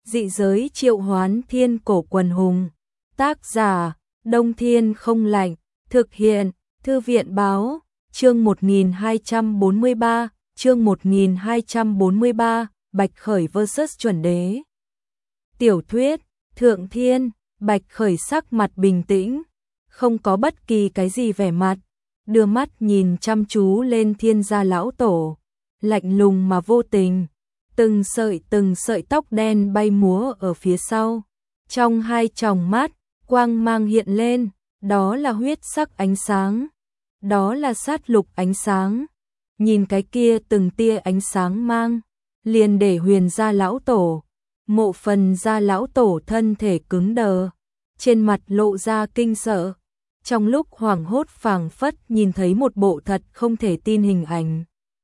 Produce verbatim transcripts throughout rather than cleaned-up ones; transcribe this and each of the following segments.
Dị giới triệu hoán thiên cổ quần hùng. Tác giả, Đông Thiên Không Lạnh. Thực hiện, Thư viện Báo. Chương một nghìn hai trăm bốn mươi ba, chương một nghìn hai trăm bốn mươi ba, Bạch Khởi versus Chuẩn Đế. Tiểu thuyết, Thượng Thiên. Bạch Khởi sắc mặt bình tĩnh, không có bất kỳ cái gì vẻ mặt, đưa mắt nhìn chăm chú lên Thiên gia lão tổ, lạnh lùng mà vô tình. Từng sợi từng sợi tóc đen bay múa ở phía sau, trong hai tròng mắt, quang mang hiện lên, đó là huyết sắc ánh sáng, đó là sát lục ánh sáng. Nhìn cái kia từng tia ánh sáng mang, liền để Huyền gia lão tổ, Mộ Phần gia lão tổ thân thể cứng đờ, trên mặt lộ ra kinh sợ. Trong lúc hoảng hốt phảng phất nhìn thấy một bộ thật không thể tin hình ảnh.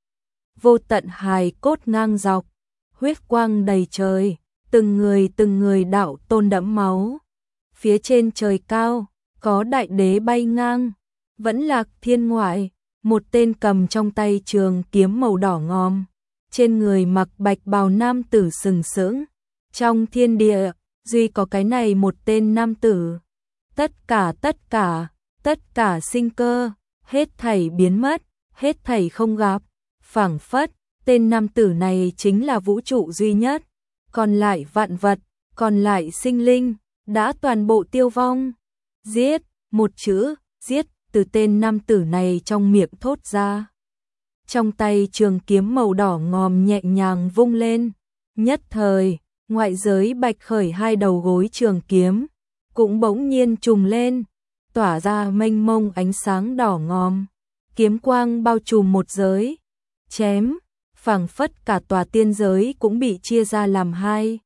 Vô tận hài cốt ngang dọc, huyết quang đầy trời, từng người từng người đạo tôn đẫm máu. Phía trên trời cao, có đại đế bay ngang, vẫn lạc thiên ngoại, một tên cầm trong tay trường kiếm màu đỏ ngòm, trên người mặc bạch bào nam tử sừng sững. Trong thiên địa, duy có cái này một tên nam tử. Tất cả tất cả, tất cả sinh cơ, hết thảy biến mất, hết thảy không gặp, phảng phất, tên nam tử này chính là vũ trụ duy nhất, còn lại vạn vật, còn lại sinh linh, đã toàn bộ tiêu vong. Giết, một chữ, giết, từ tên nam tử này trong miệng thốt ra. Trong tay trường kiếm màu đỏ ngòm nhẹ nhàng vung lên, nhất thời, ngoại giới Bạch Khởi hai đầu gối trường kiếm, cũng bỗng nhiên trùng lên, tỏa ra mênh mông ánh sáng đỏ ngòm, kiếm quang bao trùm một giới, chém, phảng phất cả tòa tiên giới cũng bị chia ra làm hai.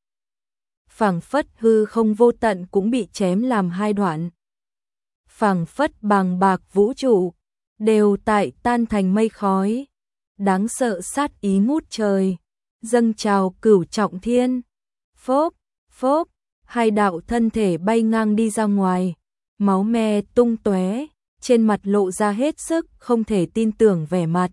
Phảng phất hư không vô tận cũng bị chém làm hai đoạn. Phảng phất bàng bạc vũ trụ, đều tại tan thành mây khói. Đáng sợ sát ý ngút trời, dâng trào cửu trọng thiên. Phốp, phốp, hai đạo thân thể bay ngang đi ra ngoài, máu me tung tóe, trên mặt lộ ra hết sức không thể tin tưởng vẻ mặt.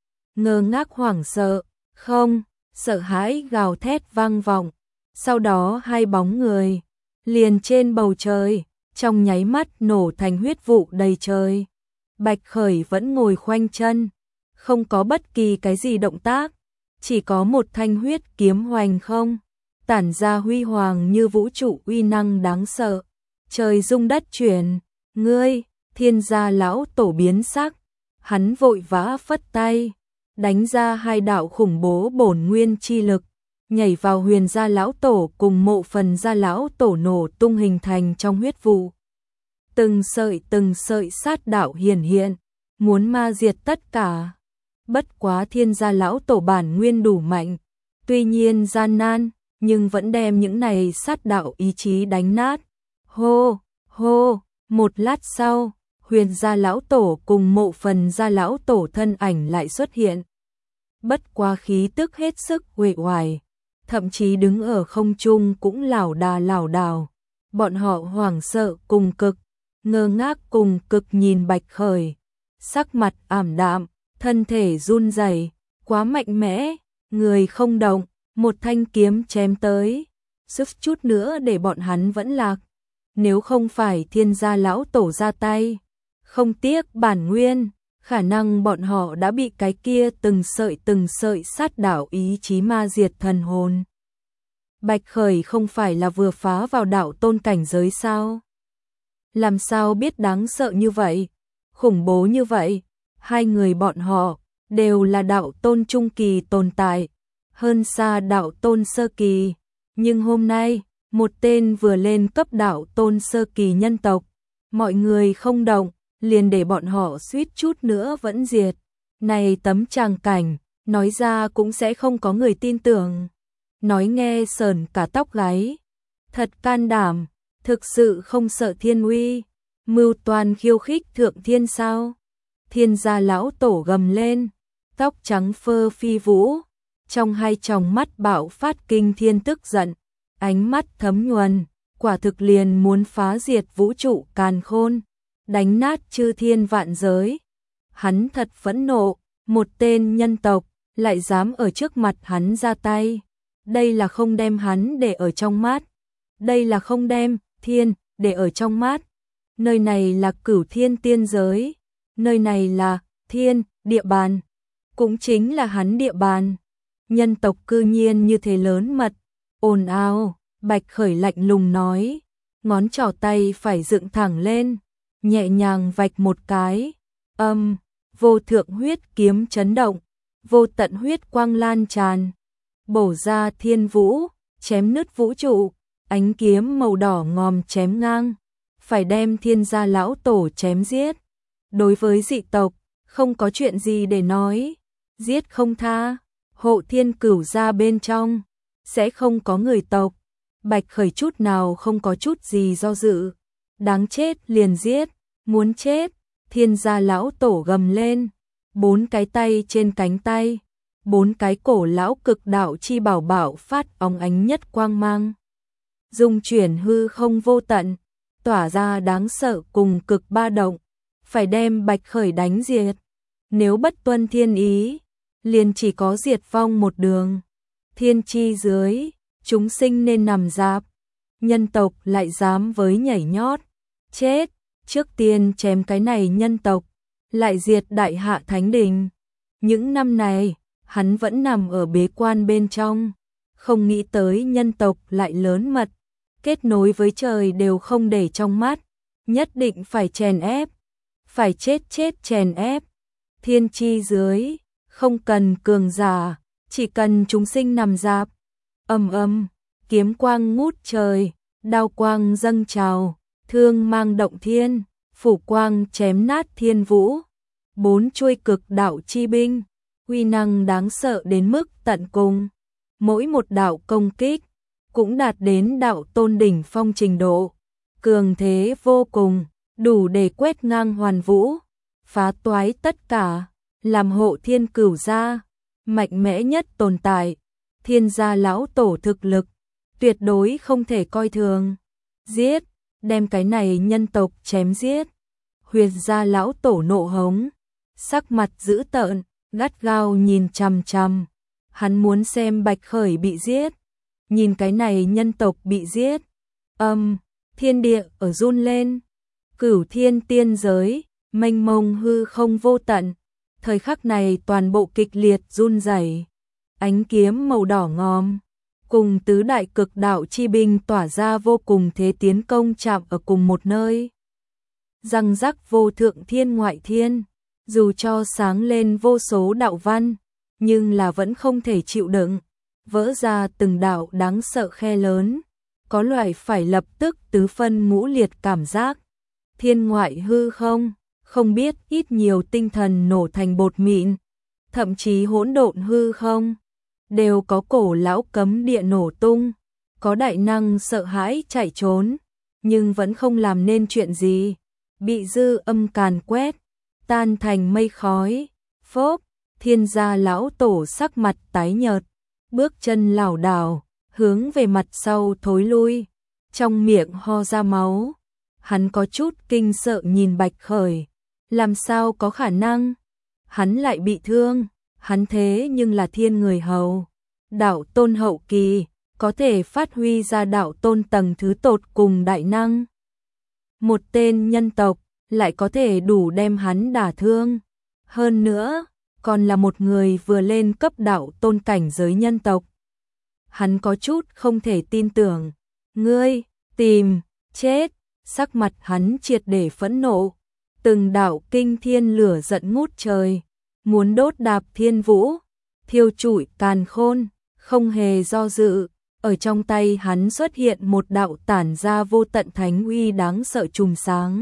Ngơ ngác hoảng sợ, không, sợ hãi gào thét vang vọng. Sau đó hai bóng người, liền trên bầu trời, trong nháy mắt nổ thành huyết vụ đầy trời. Bạch Khởi vẫn ngồi khoanh chân, không có bất kỳ cái gì động tác, chỉ có một thanh huyết kiếm hoành không, tản ra huy hoàng như vũ trụ uy năng đáng sợ. Trời rung đất chuyển, ngươi, Thiên gia lão tổ biến sắc, hắn vội vã phất tay, đánh ra hai đạo khủng bố bổn nguyên chi lực, nhảy vào Huyền gia lão tổ cùng Mộ Phần gia lão tổ nổ tung hình thành trong huyết vụ. Từng sợi từng sợi sát đạo hiển hiện, muốn ma diệt tất cả. Bất quá Thiên gia lão tổ bản nguyên đủ mạnh, tuy nhiên gian nan, nhưng vẫn đem những này sát đạo ý chí đánh nát. Hô, hô, một lát sau, Huyền gia lão tổ cùng Mộ Phần gia lão tổ thân ảnh lại xuất hiện. Bất quá khí tức hết sức uể oải, thậm chí đứng ở không trung cũng lảo đà lảo đảo. Bọn họ hoảng sợ cùng cực, ngơ ngác cùng cực nhìn Bạch Khởi, sắc mặt ảm đạm, thân thể run rẩy, quá mạnh mẽ, người không động, một thanh kiếm chém tới, sức chút nữa để bọn hắn vẫn lạc. Nếu không phải Thiên gia lão tổ ra tay, không tiếc bản nguyên, khả năng bọn họ đã bị cái kia từng sợi từng sợi sát đạo ý chí ma diệt thần hồn. Bạch Khởi không phải là vừa phá vào đạo tôn cảnh giới sao? Làm sao biết đáng sợ như vậy, khủng bố như vậy? Hai người bọn họ đều là đạo tôn trung kỳ tồn tại, hơn xa đạo tôn sơ kỳ. Nhưng hôm nay, một tên vừa lên cấp đạo tôn sơ kỳ nhân tộc, mọi người không động, liền để bọn họ suýt chút nữa vẫn diệt. Này tấm tràng cảnh, nói ra cũng sẽ không có người tin tưởng. Nói nghe sờn cả tóc gáy. Thật can đảm, thực sự không sợ thiên uy, mưu toàn khiêu khích thượng thiên sao? Thiên gia lão tổ gầm lên, tóc trắng phơ phi vũ, trong hai tròng mắt bạo phát kinh thiên tức giận, ánh mắt thấm nhuần, quả thực liền muốn phá diệt vũ trụ càn khôn, đánh nát chư thiên vạn giới. Hắn thật phẫn nộ, một tên nhân tộc lại dám ở trước mặt hắn ra tay, đây là không đem hắn để ở trong mắt, đây là không đem thiên để ở trong mắt. Nơi này là Cửu Thiên tiên giới, nơi này là thiên địa bàn, cũng chính là hắn địa bàn. Nhân tộc cư nhiên như thế lớn mật, ồn ào. Bạch Khởi lạnh lùng nói, ngón trỏ tay phải dựng thẳng lên, nhẹ nhàng vạch một cái, âm, vô thượng huyết kiếm chấn động, vô tận huyết quang lan tràn, bổ ra thiên vũ, chém nứt vũ trụ, ánh kiếm màu đỏ ngòm chém ngang, phải đem Thiên Gia lão tổ chém giết. Đối với dị tộc, không có chuyện gì để nói, giết không tha, Hộ Thiên Cửu gia bên trong, sẽ không có người tộc. Bạch Khởi chút nào không có chút gì do dự, đáng chết liền giết, muốn chết. Thiên Gia lão tổ gầm lên, bốn cái tay trên cánh tay, bốn cái cổ lão cực đạo chi bảo bảo phát óng ánh nhất quang mang, dung chuyển hư không vô tận, tỏa ra đáng sợ cùng cực ba động, phải đem Bạch Khởi đánh diệt. Nếu bất tuân thiên ý, liền chỉ có diệt vong một đường. Thiên chi dưới, chúng sinh nên nằm rạp, nhân tộc lại dám với nhảy nhót, chết, trước tiên chém cái này nhân tộc, lại diệt Đại Hạ Thánh Đình. Những năm này, hắn vẫn nằm ở bế quan bên trong, không nghĩ tới nhân tộc lại lớn mật, kết nối với trời đều không để trong mắt, nhất định phải chèn ép, phải chết chết chèn ép. Thiên chi dưới, không cần cường giả, chỉ cần chúng sinh nằm rạp. Ầm ầm, kiếm quang ngút trời, đao quang dâng trào, thương mang động thiên, phủ quang chém nát thiên vũ. Bốn chuôi cực đạo chi binh, uy năng đáng sợ đến mức tận cùng. Mỗi một đạo công kích cũng đạt đến đạo tôn đỉnh phong trình độ, cường thế vô cùng, đủ để quét ngang hoàn vũ, phá toái tất cả, làm Hộ Thiên Cửu gia mạnh mẽ nhất tồn tại. Thiên Gia lão tổ thực lực tuyệt đối không thể coi thường, giết, đem cái này nhân tộc chém giết. Huyền Gia lão tổ nộ hống, sắc mặt dữ tợn, gắt gao nhìn chằm chằm, hắn muốn xem Bạch Khởi bị giết, nhìn cái này nhân tộc bị giết. Âm, thiên địa ở run lên, Cửu Thiên tiên giới, mênh mông hư không vô tận, thời khắc này toàn bộ kịch liệt run rẩy. Ánh kiếm màu đỏ ngòm cùng tứ đại cực đạo chi binh tỏa ra vô cùng thế tiến công chạm ở cùng một nơi. Răng rắc vô thượng thiên ngoại thiên, dù cho sáng lên vô số đạo văn, nhưng là vẫn không thể chịu đựng, vỡ ra từng đạo đáng sợ khe lớn, có loại phải lập tức tứ phân ngũ liệt cảm giác. Thiên ngoại hư không, không biết ít nhiều tinh thần nổ thành bột mịn, thậm chí hỗn độn hư không, đều có cổ lão cấm địa nổ tung, có đại năng sợ hãi chạy trốn, nhưng vẫn không làm nên chuyện gì, bị dư âm càn quét, tan thành mây khói. Phốp, Thiên Gia lão tổ sắc mặt tái nhợt, bước chân lảo đảo, hướng về mặt sau thối lui, trong miệng ho ra máu. Hắn có chút kinh sợ nhìn Bạch Khởi, làm sao có khả năng? Hắn lại bị thương, hắn thế nhưng là thiên người hầu, đạo tôn hậu kỳ, có thể phát huy ra đạo tôn tầng thứ tột cùng đại năng. Một tên nhân tộc lại có thể đủ đem hắn đả thương, hơn nữa, còn là một người vừa lên cấp đạo tôn cảnh giới nhân tộc. Hắn có chút không thể tin tưởng, ngươi, tìm, chết, sắc mặt hắn triệt để phẫn nộ, từng đạo kinh thiên lửa giận ngút trời, muốn đốt đạp thiên vũ, thiêu trụi càn khôn, không hề do dự, ở trong tay hắn xuất hiện một đạo tản ra vô tận thánh uy đáng sợ chùm sáng.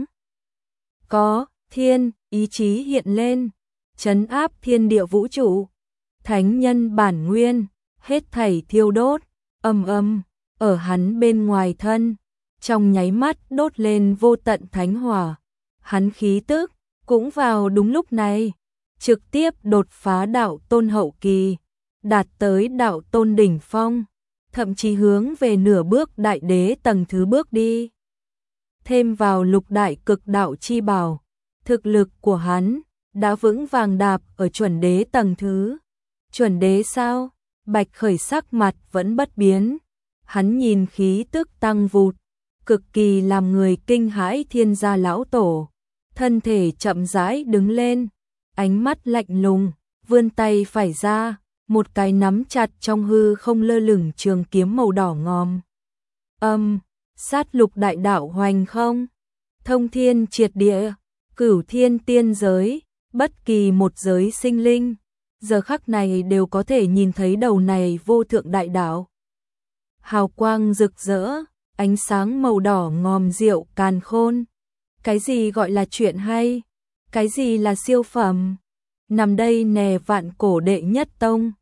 Có, thiên, ý chí hiện lên, trấn áp thiên địa vũ trụ, thánh nhân bản nguyên, hết thảy thiêu đốt, ầm ầm, ở hắn bên ngoài thân, trong nháy mắt đốt lên vô tận thánh hỏa. Hắn khí tức cũng vào đúng lúc này, trực tiếp đột phá đạo tôn hậu kỳ, đạt tới đạo tôn đỉnh phong, thậm chí hướng về nửa bước đại đế tầng thứ bước đi. Thêm vào lục đại cực đạo chi bảo, thực lực của hắn đã vững vàng đạp ở chuẩn đế tầng thứ. Chuẩn đế sao? Bạch Khởi sắc mặt vẫn bất biến, hắn nhìn khí tức tăng vụt, cực kỳ làm người kinh hãi Thiên gia lão tổ, thân thể chậm rãi đứng lên, ánh mắt lạnh lùng, vươn tay phải ra, một cái nắm chặt trong hư không lơ lửng trường kiếm màu đỏ ngòm. Âm, sát lục đại đạo hoành không, thông thiên triệt địa, cửu thiên tiên giới, bất kỳ một giới sinh linh, giờ khắc này đều có thể nhìn thấy đầu này vô thượng đại đạo. Hào quang rực rỡ, ánh sáng màu đỏ ngòm diệu càn khôn. Cái gì gọi là chuyện hay? Cái gì là siêu phẩm? Nằm đây nè vạn cổ đệ nhất tông,